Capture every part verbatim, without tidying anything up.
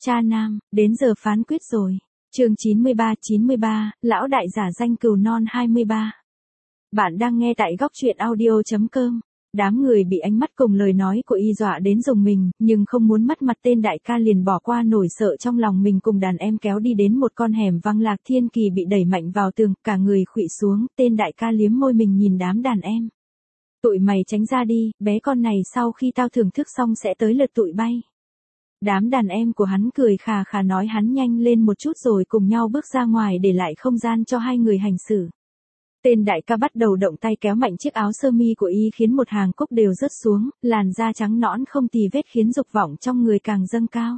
Cha nam, đến giờ phán quyết rồi. Chương chín mươi ba chín mươi ba, lão đại giả danh cừu non hai mươi ba. Bạn đang nghe tại góc truyện audio chấm com. Đám người bị ánh mắt cùng lời nói của y dọa đến rùng mình, nhưng không muốn mất mặt tên đại ca liền bỏ qua nỗi sợ trong lòng mình cùng đàn em kéo đi đến một con hẻm vắng. Lạc Thiên Kỳ bị đẩy mạnh vào tường, cả người khuỵu xuống, tên đại ca liếm môi mình nhìn đám đàn em. Tụi mày tránh ra đi, bé con này sau khi tao thưởng thức xong sẽ tới lượt tụi bay. Đám đàn em của hắn cười khà khà nói hắn nhanh lên một chút rồi cùng nhau bước ra ngoài để lại không gian cho hai người hành xử. Tên đại ca bắt đầu động tay kéo mạnh chiếc áo sơ mi của y khiến một hàng cúc đều rớt xuống, làn da trắng nõn không tì vết khiến dục vọng trong người càng dâng cao.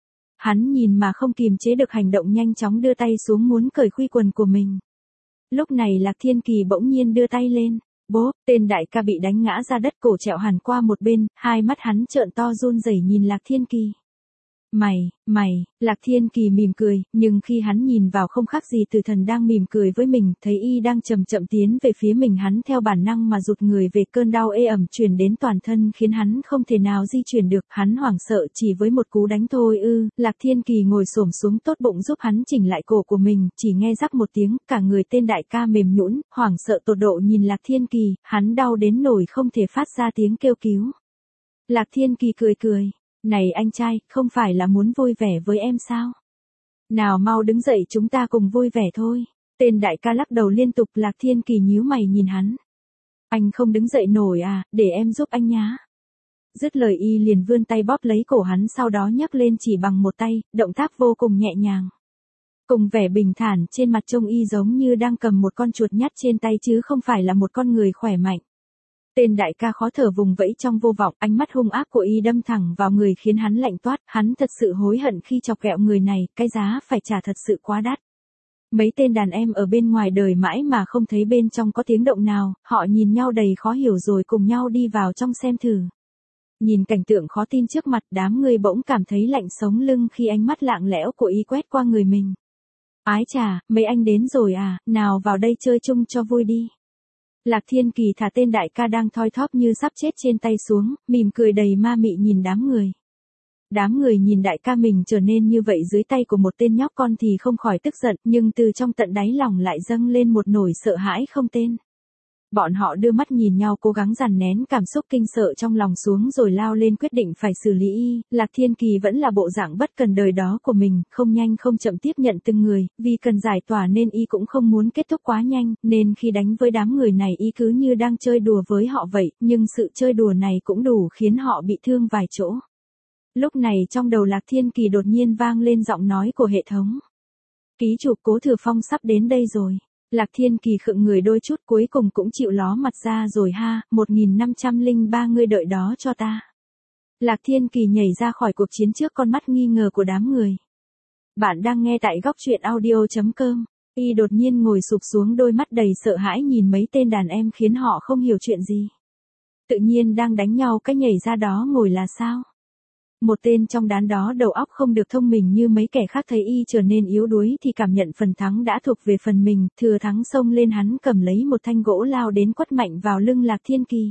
Hắn nhìn mà không kìm chế được hành động nhanh chóng đưa tay xuống muốn cởi khuy quần của mình. Lúc này Lạc Thiên Kỳ bỗng nhiên đưa tay lên. Bố, tên đại ca bị đánh ngã ra đất, cổ trẹo hẳn qua một bên, hai mắt hắn trợn to run rẩy nhìn Lạc Thiên Kỳ. Mày, mày, Lạc Thiên Kỳ mỉm cười, nhưng khi hắn nhìn vào không khác gì Tử Thần đang mỉm cười với mình, thấy y đang chậm chậm tiến về phía mình, hắn theo bản năng mà rụt người về, cơn đau ê ẩm truyền đến toàn thân khiến hắn không thể nào di chuyển được, hắn hoảng sợ chỉ với một cú đánh thôi ư. Lạc Thiên Kỳ ngồi xổm xuống tốt bụng giúp hắn chỉnh lại cổ của mình, chỉ nghe rắc một tiếng, cả người tên đại ca mềm nhũn, hoảng sợ tột độ nhìn Lạc Thiên Kỳ, hắn đau đến nỗi không thể phát ra tiếng kêu cứu. Lạc Thiên Kỳ cười cười. Này anh trai, không phải là muốn vui vẻ với em sao? Nào mau đứng dậy chúng ta cùng vui vẻ thôi. Tên đại ca lắc đầu liên tục. Lạc Thiên Kỳ nhíu mày nhìn hắn. Anh không đứng dậy nổi à, để em giúp anh nhá. Dứt lời y liền vươn tay bóp lấy cổ hắn, sau đó nhấc lên chỉ bằng một tay, động tác vô cùng nhẹ nhàng. Cùng vẻ bình thản trên mặt trông y giống như đang cầm một con chuột nhắt trên tay chứ không phải là một con người khỏe mạnh. Tên đại ca khó thở vùng vẫy trong vô vọng, ánh mắt hung ác của y đâm thẳng vào người khiến hắn lạnh toát, hắn thật sự hối hận khi chọc ghẹo người này, cái giá phải trả thật sự quá đắt. Mấy tên đàn em ở bên ngoài đời mãi mà không thấy bên trong có tiếng động nào, họ nhìn nhau đầy khó hiểu rồi cùng nhau đi vào trong xem thử. Nhìn cảnh tượng khó tin trước mặt, đám người bỗng cảm thấy lạnh sống lưng khi ánh mắt lạng lẽo của y quét qua người mình. Ái chà, mấy anh đến rồi à, nào vào đây chơi chung cho vui đi. Lạc Thiên Kỳ thả tên đại ca đang thoi thóp như sắp chết trên tay xuống, mỉm cười đầy ma mị nhìn đám người. Đám người nhìn đại ca mình trở nên như vậy dưới tay của một tên nhóc con thì không khỏi tức giận, nhưng từ trong tận đáy lòng lại dâng lên một nỗi sợ hãi không tên. Bọn họ đưa mắt nhìn nhau cố gắng dằn nén cảm xúc kinh sợ trong lòng xuống rồi lao lên quyết định phải xử lý y. Lạc Thiên Kỳ vẫn là bộ dạng bất cần đời đó của mình, không nhanh không chậm tiếp nhận từng người, vì cần giải tỏa nên y cũng không muốn kết thúc quá nhanh, nên khi đánh với đám người này y cứ như đang chơi đùa với họ vậy, nhưng sự chơi đùa này cũng đủ khiến họ bị thương vài chỗ. Lúc này trong đầu Lạc Thiên Kỳ đột nhiên vang lên giọng nói của hệ thống. Ký chủ Cố Thừa Phong sắp đến đây rồi. Lạc Thiên Kỳ khựng người đôi chút, cuối cùng cũng chịu ló mặt ra rồi ha, một nghìn năm trăm lẻ ba ngươi đợi đó cho ta. Lạc Thiên Kỳ nhảy ra khỏi cuộc chiến trước con mắt nghi ngờ của đám người. Bạn đang nghe tại góc truyện audio chấm com. Y đột nhiên ngồi sụp xuống, đôi mắt đầy sợ hãi nhìn mấy tên đàn em khiến họ không hiểu chuyện gì. Tự nhiên đang đánh nhau cái nhảy ra đó ngồi là sao? Một tên trong đám đó đầu óc không được thông minh như mấy kẻ khác, thấy y trở nên yếu đuối thì cảm nhận phần thắng đã thuộc về phần mình, thừa thắng xông lên, hắn cầm lấy một thanh gỗ lao đến quất mạnh vào lưng Lạc Thiên Kỳ.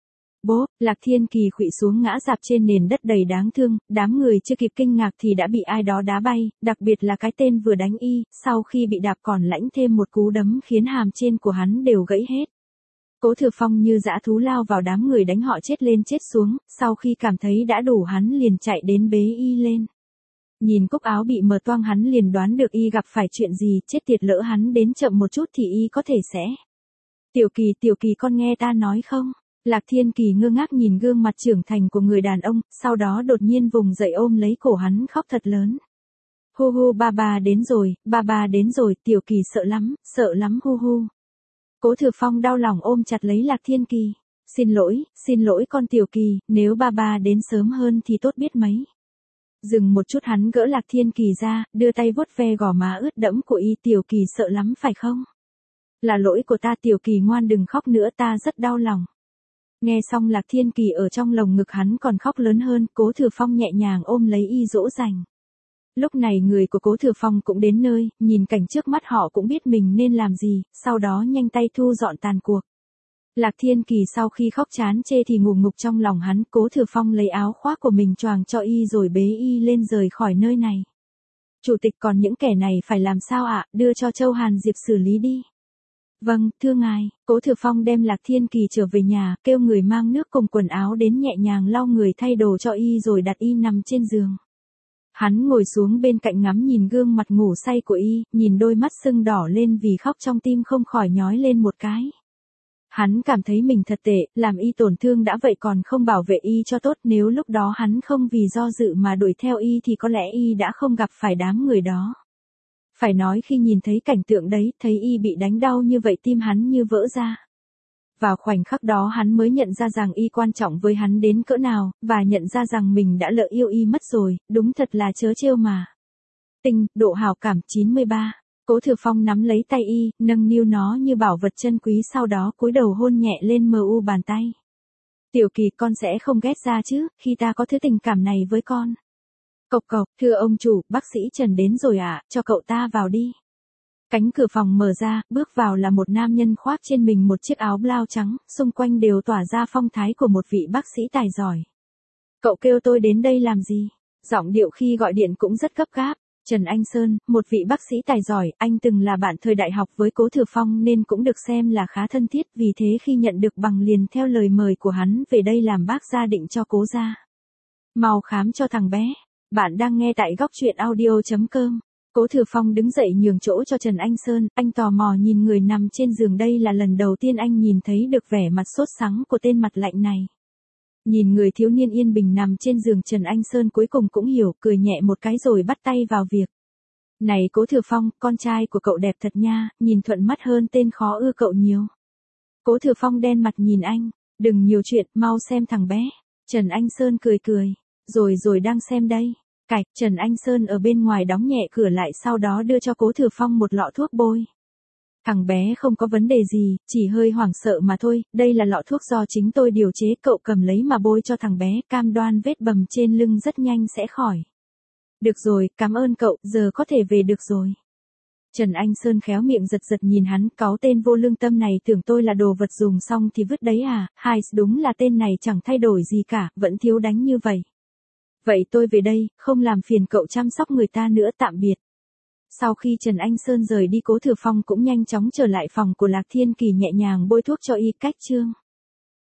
Bố, Lạc Thiên Kỳ khuỵu xuống ngã rạp trên nền đất đầy đáng thương, đám người chưa kịp kinh ngạc thì đã bị ai đó đá bay, đặc biệt là cái tên vừa đánh y, sau khi bị đạp còn lãnh thêm một cú đấm khiến hàm trên của hắn đều gãy hết. Cố Thừa Phong như dã thú lao vào đám người đánh họ chết lên chết xuống, sau khi cảm thấy đã đủ hắn liền chạy đến bế y lên. Nhìn cúc áo bị mở toang hắn liền đoán được y gặp phải chuyện gì, chết tiệt, lỡ hắn đến chậm một chút thì y có thể sẽ. Tiểu Kỳ, Tiểu Kỳ con nghe ta nói không? Lạc Thiên Kỳ ngơ ngác nhìn gương mặt trưởng thành của người đàn ông, sau đó đột nhiên vùng dậy ôm lấy cổ hắn khóc thật lớn. Hu hu, ba ba đến rồi, ba ba đến rồi, Tiểu Kỳ sợ lắm, sợ lắm hu hu. Cố Thừa Phong đau lòng ôm chặt lấy Lạc Thiên Kỳ. Xin lỗi, xin lỗi con Tiểu Kỳ, nếu ba ba đến sớm hơn thì tốt biết mấy. Dừng một chút hắn gỡ Lạc Thiên Kỳ ra, đưa tay vuốt ve gò má ướt đẫm của y. Tiểu Kỳ sợ lắm phải không? Là lỗi của ta, Tiểu Kỳ ngoan đừng khóc nữa, ta rất đau lòng. Nghe xong Lạc Thiên Kỳ ở trong lồng ngực hắn còn khóc lớn hơn, Cố Thừa Phong nhẹ nhàng ôm lấy y dỗ dành. Lúc này người của Cố Thừa Phong cũng đến nơi, nhìn cảnh trước mắt họ cũng biết mình nên làm gì, sau đó nhanh tay thu dọn tàn cuộc. Lạc Thiên Kỳ sau khi khóc chán chê thì ngủ ngục trong lòng hắn, Cố Thừa Phong lấy áo khoác của mình choàng cho y rồi bế y lên rời khỏi nơi này. Chủ tịch, còn những kẻ này phải làm sao ạ? Đưa cho Châu Hàn Diệp xử lý đi. Vâng, thưa ngài. Cố Thừa Phong đem Lạc Thiên Kỳ trở về nhà, kêu người mang nước cùng quần áo đến nhẹ nhàng lau người thay đồ cho y rồi đặt y nằm trên giường. Hắn ngồi xuống bên cạnh ngắm nhìn gương mặt ngủ say của y, nhìn đôi mắt sưng đỏ lên vì khóc trong tim không khỏi nhói lên một cái. Hắn cảm thấy mình thật tệ, làm y tổn thương đã vậy còn không bảo vệ y cho tốt, nếu lúc đó hắn không vì do dự mà đuổi theo y thì có lẽ y đã không gặp phải đám người đó. Phải nói khi nhìn thấy cảnh tượng đấy, thấy y bị đánh đau như vậy tim hắn như vỡ ra. Vào khoảnh khắc đó hắn mới nhận ra rằng y quan trọng với hắn đến cỡ nào, và nhận ra rằng mình đã lỡ yêu y mất rồi, đúng thật là trớ trêu mà. Tình, độ hảo cảm chín mươi ba. Cố Thừa Phong nắm lấy tay y, nâng niu nó như bảo vật chân quý, sau đó cúi đầu hôn nhẹ lên mờ u bàn tay. Tiểu Kỳ, con sẽ không ghét ra chứ, khi ta có thứ tình cảm này với con. Cộc cộc, thưa ông chủ, bác sĩ Trần đến rồi ạ, à, cho cậu ta vào đi. Cánh cửa phòng mở ra, bước vào là một nam nhân khoác trên mình một chiếc áo blau trắng, xung quanh đều tỏa ra phong thái của một vị bác sĩ tài giỏi. Cậu kêu tôi đến đây làm gì? Giọng điệu khi gọi điện cũng rất gấp gáp. Trần Anh Sơn, một vị bác sĩ tài giỏi, anh từng là bạn thời đại học với Cố Thừa Phong nên cũng được xem là khá thân thiết, vì thế khi nhận được bằng liền theo lời mời của hắn về đây làm bác gia định cho Cố gia. Mau khám cho thằng bé. Bạn đang nghe tại góc truyện audio chấm com. Cố Thừa Phong đứng dậy nhường chỗ cho Trần Anh Sơn, anh tò mò nhìn người nằm trên giường, đây là lần đầu tiên anh nhìn thấy được vẻ mặt sốt sắng của tên mặt lạnh này. Nhìn người thiếu niên yên bình nằm trên giường, Trần Anh Sơn cuối cùng cũng hiểu, cười nhẹ một cái rồi bắt tay vào việc. Này Cố Thừa Phong, con trai của cậu đẹp thật nha, nhìn thuận mắt hơn tên khó ưa cậu nhiều. Cố Thừa Phong đen mặt nhìn anh, đừng nhiều chuyện, mau xem thằng bé. Trần Anh Sơn cười cười, rồi rồi đang xem đây. Cạch, Trần Anh Sơn ở bên ngoài đóng nhẹ cửa lại, sau đó đưa cho Cố Thừa Phong một lọ thuốc bôi. Thằng bé không có vấn đề gì, chỉ hơi hoảng sợ mà thôi, đây là lọ thuốc do chính tôi điều chế, cậu cầm lấy mà bôi cho thằng bé, cam đoan vết bầm trên lưng rất nhanh sẽ khỏi. Được rồi, cảm ơn cậu, giờ có thể về được rồi. Trần Anh Sơn khéo miệng giật giật nhìn hắn, cáu tên vô lương tâm này, tưởng tôi là đồ vật dùng xong thì vứt đấy à, hai, đúng là tên này chẳng thay đổi gì cả, vẫn thiếu đánh như vậy. Vậy tôi về đây, không làm phiền cậu chăm sóc người ta nữa, tạm biệt. Sau khi Trần Anh Sơn rời đi, Cố Thừa Phong cũng nhanh chóng trở lại phòng của Lạc Thiên Kỳ, nhẹ nhàng bôi thuốc cho y. Cách chương